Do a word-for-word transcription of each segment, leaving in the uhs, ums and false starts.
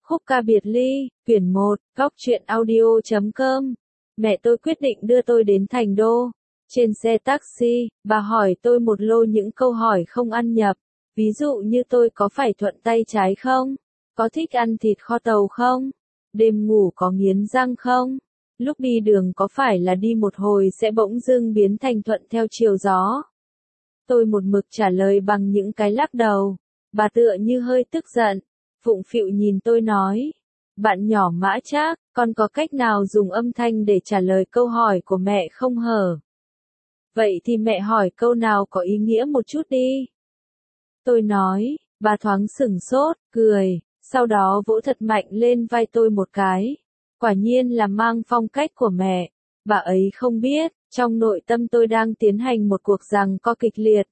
Khúc ca biệt ly, quyển một, góc truyện audio chấm com. Mẹ tôi quyết định đưa tôi đến Thành Đô. Trên xe taxi, bà hỏi tôi một lô những câu hỏi không ăn nhập. Ví dụ như tôi có phải thuận tay trái không? Có thích ăn thịt kho tàu không? Đêm ngủ có nghiến răng không? Lúc đi đường có phải là đi một hồi sẽ bỗng dưng biến thành thuận theo chiều gió? Tôi một mực trả lời bằng những cái lắc đầu. Bà tựa như hơi tức giận, phụng phịu nhìn tôi nói. Bạn nhỏ Mã Trác, con có cách nào dùng âm thanh để trả lời câu hỏi của mẹ không hở? Vậy thì mẹ hỏi câu nào có ý nghĩa một chút đi. Tôi nói, bà thoáng sửng sốt, cười, sau đó vỗ thật mạnh lên vai tôi một cái. Quả nhiên là mang phong cách của mẹ. Bà ấy không biết, trong nội tâm tôi đang tiến hành một cuộc giằng co kịch liệt.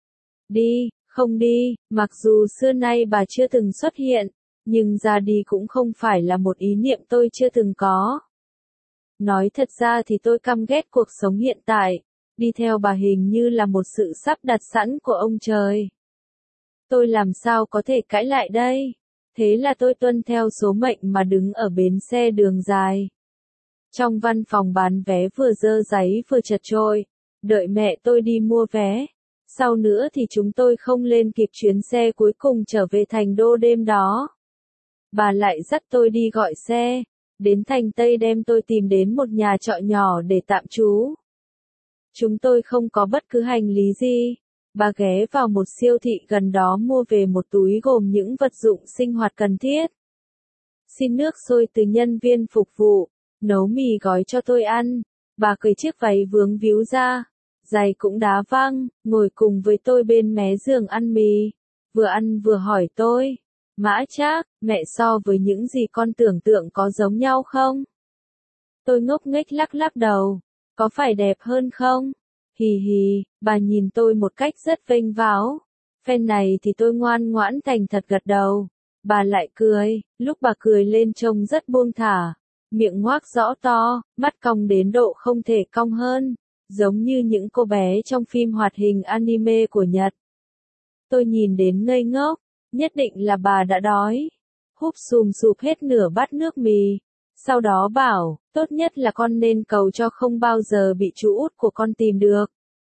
Đi, không đi, mặc dù xưa nay bà chưa từng xuất hiện, nhưng ra đi cũng không phải là một ý niệm tôi chưa từng có. Nói thật ra thì tôi căm ghét cuộc sống hiện tại, đi theo bà hình như là một sự sắp đặt sẵn của ông trời. Tôi làm sao có thể cãi lại đây? Thế là tôi tuân theo số mệnh mà đứng ở bến xe đường dài. Trong văn phòng bán vé vừa dơ giấy vừa chật chội, đợi mẹ tôi đi mua vé. Sau nữa thì chúng tôi không lên kịp chuyến xe cuối cùng trở về Thành Đô đêm đó. Bà lại dắt tôi đi gọi xe, đến Thành Tây đem tôi tìm đến một nhà trọ nhỏ để tạm trú. Chúng tôi không có bất cứ hành lý gì. Bà ghé vào một siêu thị gần đó mua về một túi gồm những vật dụng sinh hoạt cần thiết. Xin nước sôi từ nhân viên phục vụ, nấu mì gói cho tôi ăn. Bà cởi chiếc váy vướng víu ra, giày cũng đá văng, ngồi cùng với tôi bên mé giường ăn mì. Vừa ăn vừa hỏi tôi, Mã Trác, mẹ so với những gì con tưởng tượng có giống nhau không? Tôi ngốc nghếch lắc lắc đầu, có phải đẹp hơn không? Hì hì, bà nhìn tôi một cách rất vênh váo. Phen này thì tôi ngoan ngoãn thành thật gật đầu. Bà lại cười, lúc bà cười lên trông rất buông thả. Miệng ngoác rõ to, mắt cong đến độ không thể cong hơn, giống như những cô bé trong phim hoạt hình anime của Nhật. Tôi nhìn đến ngây ngốc, nhất định là bà đã đói. Húp sùm sụp hết nửa bát nước mì. Sau đó bảo, tốt nhất là con nên cầu cho không bao giờ bị chú út của con tìm được.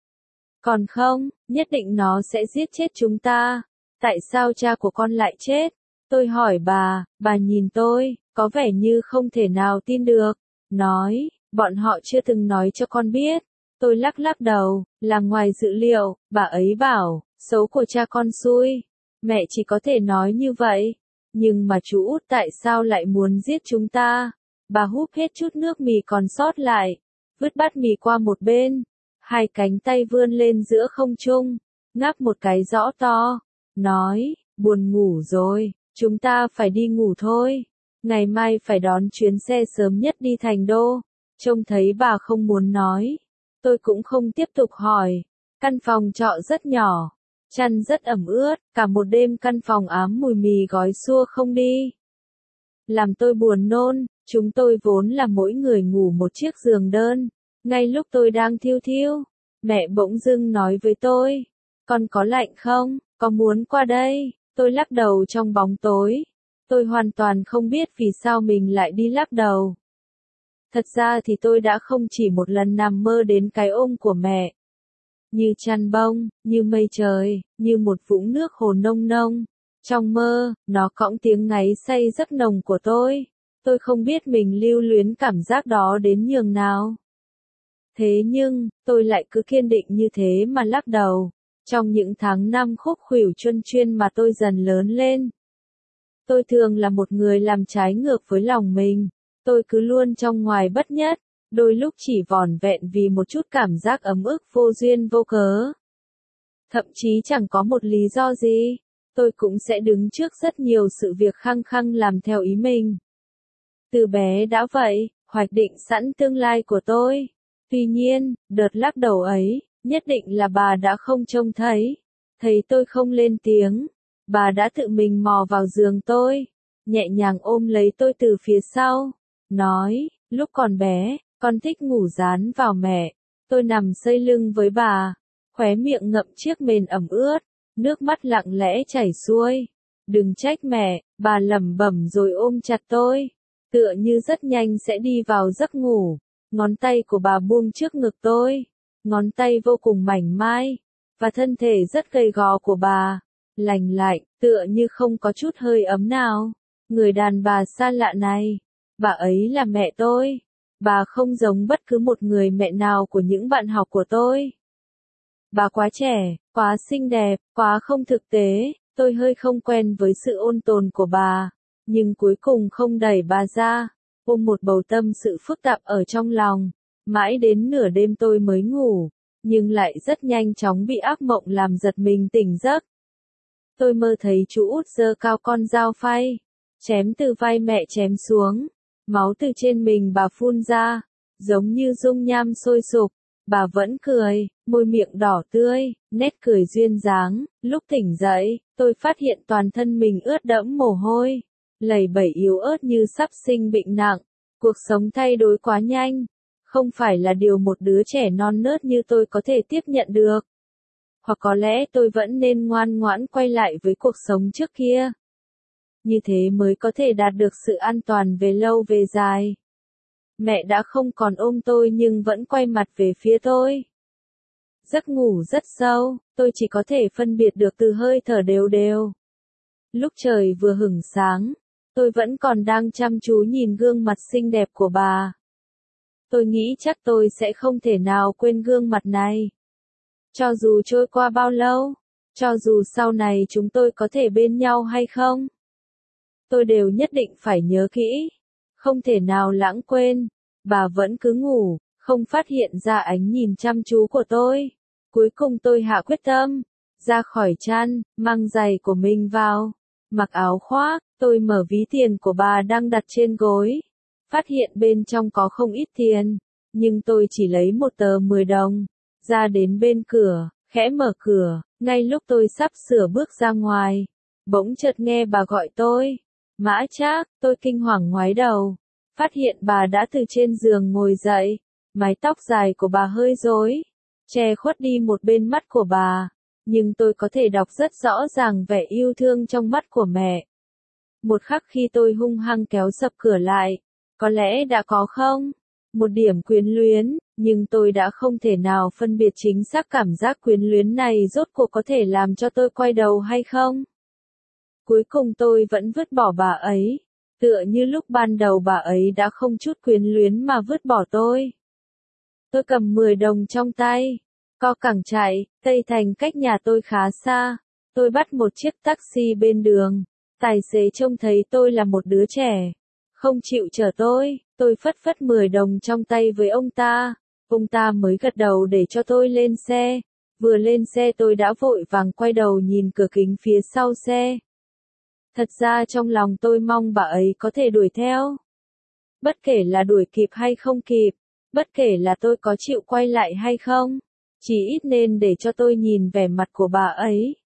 Còn không, nhất định nó sẽ giết chết chúng ta. Tại sao cha của con lại chết? Tôi hỏi bà, bà nhìn tôi, có vẻ như không thể nào tin được. Nói, bọn họ chưa từng nói cho con biết. Tôi lắc lắc đầu, là ngoài dự liệu, bà ấy bảo, xấu của cha con xui. Mẹ chỉ có thể nói như vậy. Nhưng mà chú út tại sao lại muốn giết chúng ta? Bà húp hết chút nước mì còn sót lại, vứt bát mì qua một bên, hai cánh tay vươn lên giữa không trung, ngáp một cái rõ to, nói, buồn ngủ rồi, chúng ta phải đi ngủ thôi, ngày mai phải đón chuyến xe sớm nhất đi Thành Đô. Trông thấy bà không muốn nói, tôi cũng không tiếp tục hỏi. Căn phòng trọ rất nhỏ, chăn rất ẩm ướt, cả một đêm căn phòng ám mùi mì gói xua không đi. Làm tôi buồn nôn, chúng tôi vốn là mỗi người ngủ một chiếc giường đơn. Ngay lúc tôi đang thiêu thiêu, mẹ bỗng dưng nói với tôi, con có lạnh không, có muốn qua đây? Tôi lắc đầu trong bóng tối. Tôi hoàn toàn không biết vì sao mình lại đi lắc đầu. Thật ra thì tôi đã không chỉ một lần nằm mơ đến cái ôm của mẹ. Như chăn bông, như mây trời, như một vũng nước hồ nông nông. Trong mơ, nó cõng tiếng ngáy say giấc nồng của tôi. Tôi không biết mình lưu luyến cảm giác đó đến nhường nào. Thế nhưng, tôi lại cứ kiên định như thế mà lắc đầu. Trong những tháng năm khúc khuỷu chuân chuyên mà tôi dần lớn lên. Tôi thường là một người làm trái ngược với lòng mình. Tôi cứ luôn trong ngoài bất nhất, đôi lúc chỉ vỏn vẹn vì một chút cảm giác ấm ức vô duyên vô cớ. Thậm chí chẳng có một lý do gì. Tôi cũng sẽ đứng trước rất nhiều sự việc khăng khăng làm theo ý mình. Từ bé đã vậy, hoạch định sẵn tương lai của tôi. Tuy nhiên, đợt lắc đầu ấy, nhất định là bà đã không trông thấy. Thấy tôi không lên tiếng, bà đã tự mình mò vào giường tôi, nhẹ nhàng ôm lấy tôi từ phía sau, nói, lúc còn bé, con thích ngủ dán vào mẹ. Tôi nằm xây lưng với bà, khóe miệng ngậm chiếc mền ẩm ướt, nước mắt lặng lẽ chảy xuôi. Đừng trách mẹ, Bà lẩm bẩm rồi ôm chặt tôi, tựa như rất nhanh sẽ đi vào giấc ngủ. Ngón tay của bà buông trước ngực tôi, ngón tay vô cùng mảnh mai, và thân thể rất gầy gò của bà, lành lạnh, tựa như không có chút hơi ấm nào. Người đàn bà xa lạ này, bà ấy là mẹ tôi. Bà không giống bất cứ một người mẹ nào của những bạn học của tôi. Bà quá trẻ, quá xinh đẹp, quá không thực tế, tôi hơi không quen với sự ôn tồn của bà, nhưng cuối cùng không đẩy bà ra, ôm một bầu tâm sự phức tạp ở trong lòng. Mãi đến nửa đêm tôi mới ngủ, nhưng lại rất nhanh chóng bị ác mộng làm giật mình tỉnh giấc. Tôi mơ thấy chú út giơ cao con dao phay, chém từ vai mẹ chém xuống, máu từ trên mình bà phun ra, giống như dung nham sôi sục. Bà vẫn cười, môi miệng đỏ tươi, nét cười duyên dáng. Lúc tỉnh dậy, tôi phát hiện toàn thân mình ướt đẫm mồ hôi, lầy bẩy yếu ớt như sắp sinh bệnh nặng. Cuộc sống thay đổi quá nhanh, không phải là điều một đứa trẻ non nớt như tôi có thể tiếp nhận được. Hoặc có lẽ tôi vẫn nên ngoan ngoãn quay lại với cuộc sống trước kia. Như thế mới có thể đạt được sự an toàn về lâu về dài. Mẹ đã không còn ôm tôi nhưng vẫn quay mặt về phía tôi. Giấc ngủ rất sâu, tôi chỉ có thể phân biệt được từ hơi thở đều đều. Lúc trời vừa hửng sáng, tôi vẫn còn đang chăm chú nhìn gương mặt xinh đẹp của bà. Tôi nghĩ chắc tôi sẽ không thể nào quên gương mặt này. Cho dù trôi qua bao lâu, cho dù sau này chúng tôi có thể bên nhau hay không, tôi đều nhất định phải nhớ kỹ, không thể nào lãng quên. Bà vẫn cứ ngủ, không phát hiện ra ánh nhìn chăm chú của tôi. Cuối cùng tôi hạ quyết tâm, ra khỏi chăn, mang giày của mình vào, mặc áo khoác. Tôi mở ví tiền của bà đang đặt trên gối, phát hiện bên trong có không ít tiền, nhưng tôi chỉ lấy một tờ mười đồng, ra đến bên cửa, khẽ mở cửa. Ngay lúc tôi sắp sửa bước ra ngoài, bỗng chợt nghe bà gọi tôi. Mã Trác. Tôi kinh hoàng ngoái đầu, phát hiện bà đã từ trên giường ngồi dậy, mái tóc dài của bà hơi rối, che khuất đi một bên mắt của bà, nhưng tôi có thể đọc rất rõ ràng vẻ yêu thương trong mắt của mẹ. Một khắc khi tôi hung hăng kéo sập cửa lại, có lẽ đã có không? Một điểm quyến luyến, nhưng tôi đã không thể nào phân biệt chính xác cảm giác quyến luyến này rốt cuộc có thể làm cho tôi quay đầu hay không. Cuối cùng tôi vẫn vứt bỏ bà ấy, tựa như lúc ban đầu bà ấy đã không chút quyến luyến mà vứt bỏ tôi. Tôi cầm mười đồng trong tay, co cẳng chạy. Tây Thành cách nhà tôi khá xa, tôi bắt một chiếc taxi bên đường. Tài xế trông thấy tôi là một đứa trẻ, không chịu chở tôi. Tôi phất phất mười đồng trong tay với ông ta, ông ta mới gật đầu để cho tôi lên xe. Vừa lên xe tôi đã vội vàng quay đầu nhìn cửa kính phía sau xe. Thật ra trong lòng tôi mong bà ấy có thể đuổi theo. Bất kể là đuổi kịp hay không kịp, bất kể là tôi có chịu quay lại hay không, chỉ ít nên để cho tôi nhìn vẻ mặt của bà ấy.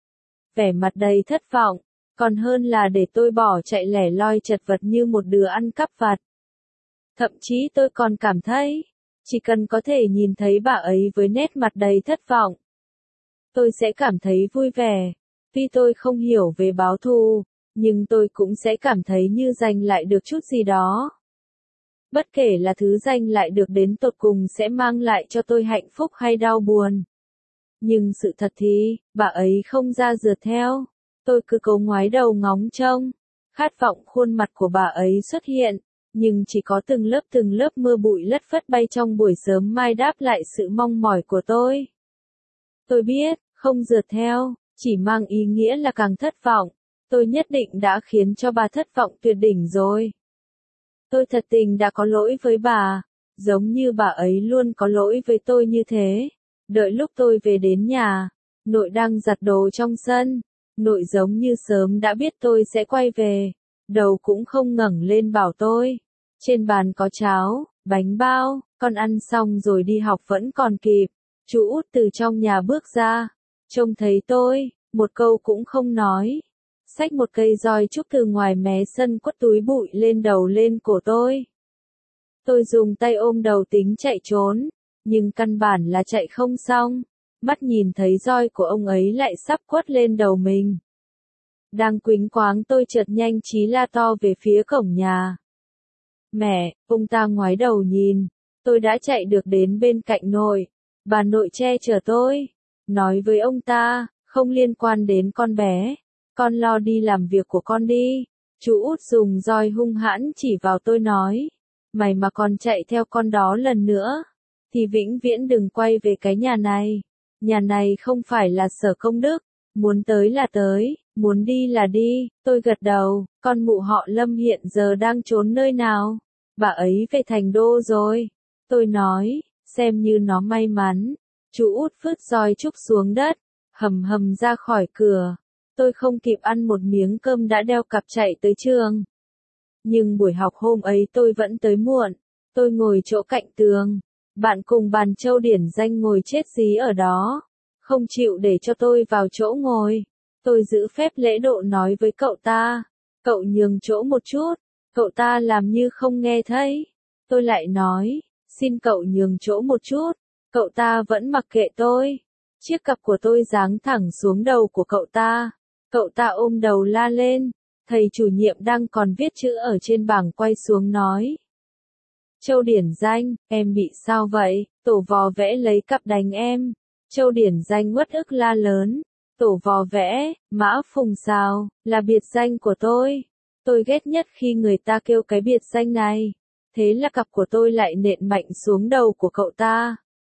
Vẻ mặt đầy thất vọng, còn hơn là để tôi bỏ chạy lẻ loi chật vật như một đứa ăn cắp vặt. Thậm chí tôi còn cảm thấy, chỉ cần có thể nhìn thấy bà ấy với nét mặt đầy thất vọng, tôi sẽ cảm thấy vui vẻ. Tuy tôi không hiểu về báo thù, nhưng tôi cũng sẽ cảm thấy như giành lại được chút gì đó. Bất kể là thứ giành lại được đến tột cùng sẽ mang lại cho tôi hạnh phúc hay đau buồn. Nhưng sự thật thì, bà ấy không ra rượt theo. Tôi cứ cố ngoái đầu ngóng trông, khát vọng khuôn mặt của bà ấy xuất hiện, nhưng chỉ có từng lớp từng lớp mưa bụi lất phất bay trong buổi sớm mai đáp lại sự mong mỏi của tôi. Tôi biết, không rượt theo, chỉ mang ý nghĩa là càng thất vọng. Tôi nhất định đã khiến cho bà thất vọng tuyệt đỉnh rồi. Tôi thật tình đã có lỗi với bà, giống như bà ấy luôn có lỗi với tôi như thế. Đợi lúc tôi về đến nhà, nội đang giặt đồ trong sân. Nội giống như sớm đã biết tôi sẽ quay về, đầu cũng không ngẩng lên bảo tôi. Trên bàn có cháo, bánh bao, con ăn xong rồi đi học vẫn còn kịp. Chú út từ trong nhà bước ra, trông thấy tôi, một câu cũng không nói. Xách một cây roi trúc từ ngoài mé sân quất túi bụi lên đầu lên cổ tôi. Tôi dùng tay ôm đầu tính chạy trốn, nhưng căn bản là chạy không xong. Mắt nhìn thấy roi của ông ấy lại sắp quất lên đầu mình. Đang quýnh quáng tôi chợt nhanh trí la to về phía cổng nhà. Mẹ, ông ta ngoái đầu nhìn, tôi đã chạy được đến bên cạnh nội. Bà nội che chở tôi, nói với ông ta, không liên quan đến con bé, con lo đi làm việc của con đi. Chú út dùng roi hung hãn chỉ vào tôi nói, mày mà còn chạy theo con đó lần nữa, thì vĩnh viễn đừng quay về cái nhà này. Nhà này không phải là Sở Công Đức, muốn tới là tới, muốn đi là đi. Tôi gật đầu, con mụ họ Lâm hiện giờ đang trốn nơi nào? Bà ấy về Thành Đô rồi. Tôi nói, xem như nó may mắn. Chú út vứt roi trúc xuống đất, hầm hầm ra khỏi cửa. Tôi không kịp ăn một miếng cơm đã đeo cặp chạy tới trường. Nhưng buổi học hôm ấy tôi vẫn tới muộn. Tôi ngồi chỗ cạnh tường. Bạn cùng bàn Châu Điển Danh ngồi chết dí ở đó. Không chịu để cho tôi vào chỗ ngồi. Tôi giữ phép lễ độ nói với cậu ta. Cậu nhường chỗ một chút. Cậu ta làm như không nghe thấy. Tôi lại nói, xin cậu nhường chỗ một chút. Cậu ta vẫn mặc kệ tôi. Chiếc cặp của tôi giáng thẳng xuống đầu của cậu ta. Cậu ta ôm đầu la lên. Thầy chủ nhiệm đang còn viết chữ ở trên bảng quay xuống nói. Châu Điển Danh, em bị sao vậy? Tổ vò vẽ lấy cặp đánh em. Châu Điển Danh uất ức la lớn. Tổ vò vẽ, Mã Phùng sao, là biệt danh của tôi. Tôi ghét nhất khi người ta kêu cái biệt danh này. Thế là cặp của tôi lại nện mạnh xuống đầu của cậu ta.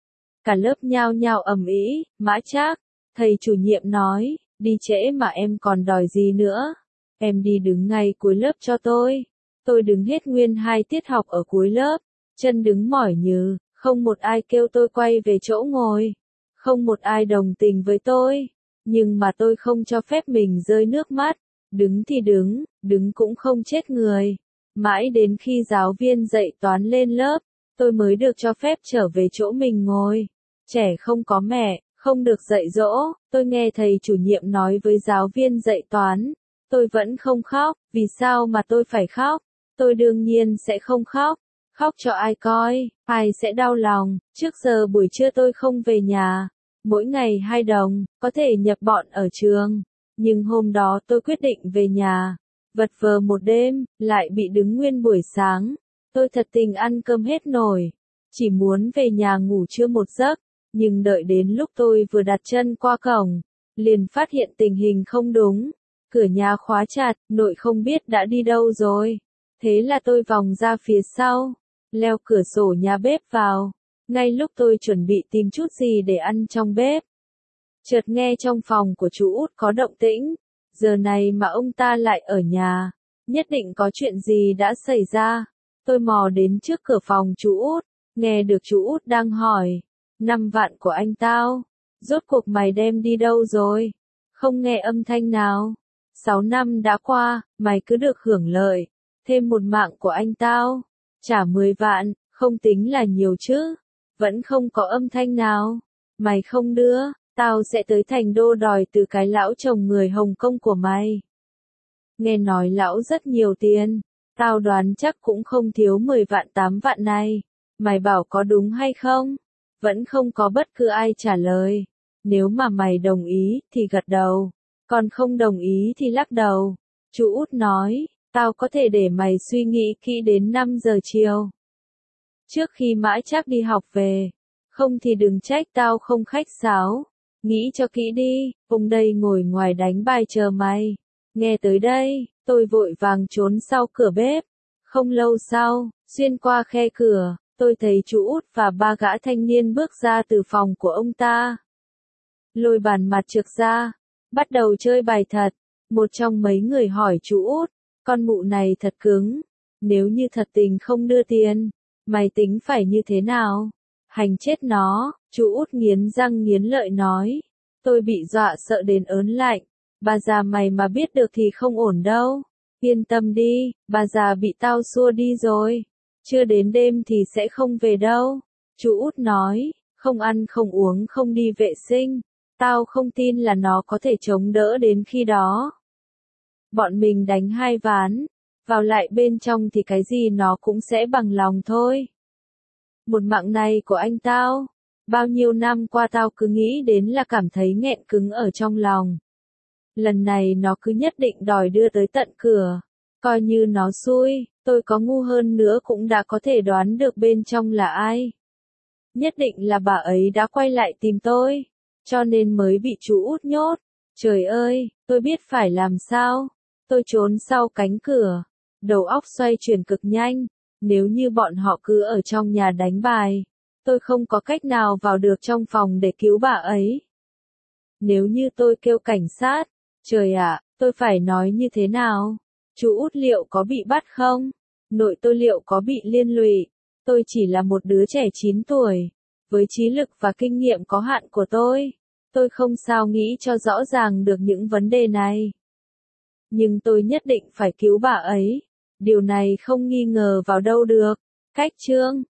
Cả lớp nhao nhao ầm ĩ, Mã Trác. Thầy chủ nhiệm nói, đi trễ mà em còn đòi gì nữa? Em đi đứng ngay cuối lớp cho tôi. Tôi đứng hết nguyên hai tiết học ở cuối lớp, chân đứng mỏi nhừ, không một ai kêu tôi quay về chỗ ngồi, không một ai đồng tình với tôi, nhưng mà tôi không cho phép mình rơi nước mắt, đứng thì đứng, đứng cũng không chết người. Mãi đến khi giáo viên dạy toán lên lớp, tôi mới được cho phép trở về chỗ mình ngồi. Trẻ không có mẹ, không được dạy dỗ, tôi nghe thầy chủ nhiệm nói với giáo viên dạy toán. Tôi vẫn không khóc, vì sao mà tôi phải khóc? Tôi đương nhiên sẽ không khóc. Khóc cho ai coi, ai sẽ đau lòng. Trước giờ buổi trưa tôi không về nhà. Mỗi ngày hai đồng, có thể nhập bọn ở trường. Nhưng hôm đó tôi quyết định về nhà. Vật vờ một đêm, lại bị đứng nguyên buổi sáng. Tôi thật tình ăn cơm hết nổi. Chỉ muốn về nhà ngủ trưa một giấc. Nhưng đợi đến lúc tôi vừa đặt chân qua cổng, liền phát hiện tình hình không đúng. Cửa nhà khóa chặt, nội không biết đã đi đâu rồi. Thế là tôi vòng ra phía sau, leo cửa sổ nhà bếp vào. Ngay lúc tôi chuẩn bị tìm chút gì để ăn trong bếp, chợt nghe trong phòng của chú út có động tĩnh. Giờ này mà ông ta lại ở nhà, nhất định có chuyện gì đã xảy ra. Tôi mò đến trước cửa phòng chú út, nghe được chú út đang hỏi, năm vạn của anh tao, rốt cuộc mày đem đi đâu rồi? Không nghe âm thanh nào. Sáu năm đã qua, mày cứ được hưởng lợi, thêm một mạng của anh tao, trả mười vạn, không tính là nhiều chứ. Vẫn không có âm thanh nào. Mày không đưa, tao sẽ tới Thành Đô đòi từ cái lão chồng người Hồng Kông của mày. Nghe nói lão rất nhiều tiền, tao đoán chắc cũng không thiếu mười vạn tám vạn này. Mày bảo có đúng hay không? Vẫn không có bất cứ ai trả lời. Nếu mà mày đồng ý thì gật đầu, còn không đồng ý thì lắc đầu. Chú út nói, tao có thể để mày suy nghĩ kỹ đến năm giờ chiều. Trước khi Mã Trác đi học về, không thì đừng trách tao không khách sáo. Nghĩ cho kỹ đi, ông đây ngồi ngoài đánh bài chờ mày. Nghe tới đây, tôi vội vàng trốn sau cửa bếp. Không lâu sau, xuyên qua khe cửa, tôi thấy chú út và ba gã thanh niên bước ra từ phòng của ông ta. Lôi bàn mặt trượt ra, bắt đầu chơi bài thật. Một trong mấy người hỏi chú út, con mụ này thật cứng. Nếu như thật tình không đưa tiền, mày tính phải như thế nào? Hành chết nó, chú út nghiến răng nghiến lợi nói. Tôi bị dọa sợ đến ớn lạnh. Bà già mày mà biết được thì không ổn đâu. Yên tâm đi, bà già bị tao xua đi rồi. Chưa đến đêm thì sẽ không về đâu. Chú út nói, không ăn không uống không đi vệ sinh. Tao không tin là nó có thể chống đỡ đến khi đó. Bọn mình đánh hai ván, vào lại bên trong thì cái gì nó cũng sẽ bằng lòng thôi. Một mạng này của anh tao, bao nhiêu năm qua tao cứ nghĩ đến là cảm thấy nghẹn cứng ở trong lòng. Lần này nó cứ nhất định đòi đưa tới tận cửa. Coi như nó xui, tôi có ngu hơn nữa cũng đã có thể đoán được bên trong là ai. Nhất định là bà ấy đã quay lại tìm tôi, cho nên mới bị chú Út nhốt. Trời ơi, tôi biết phải làm sao. Tôi trốn sau cánh cửa, đầu óc xoay chuyển cực nhanh. Nếu như bọn họ cứ ở trong nhà đánh bài, tôi không có cách nào vào được trong phòng để cứu bà ấy. Nếu như tôi kêu cảnh sát, trời ạ, tôi phải nói như thế nào? Chú Út liệu có bị bắt không? Nội tôi liệu có bị liên lụy? Tôi chỉ là một đứa trẻ chín tuổi, với trí lực và kinh nghiệm có hạn của tôi. Tôi không sao nghĩ cho rõ ràng được những vấn đề này. Nhưng tôi nhất định phải cứu bà ấy. Điều này không nghi ngờ vào đâu được. Cách chương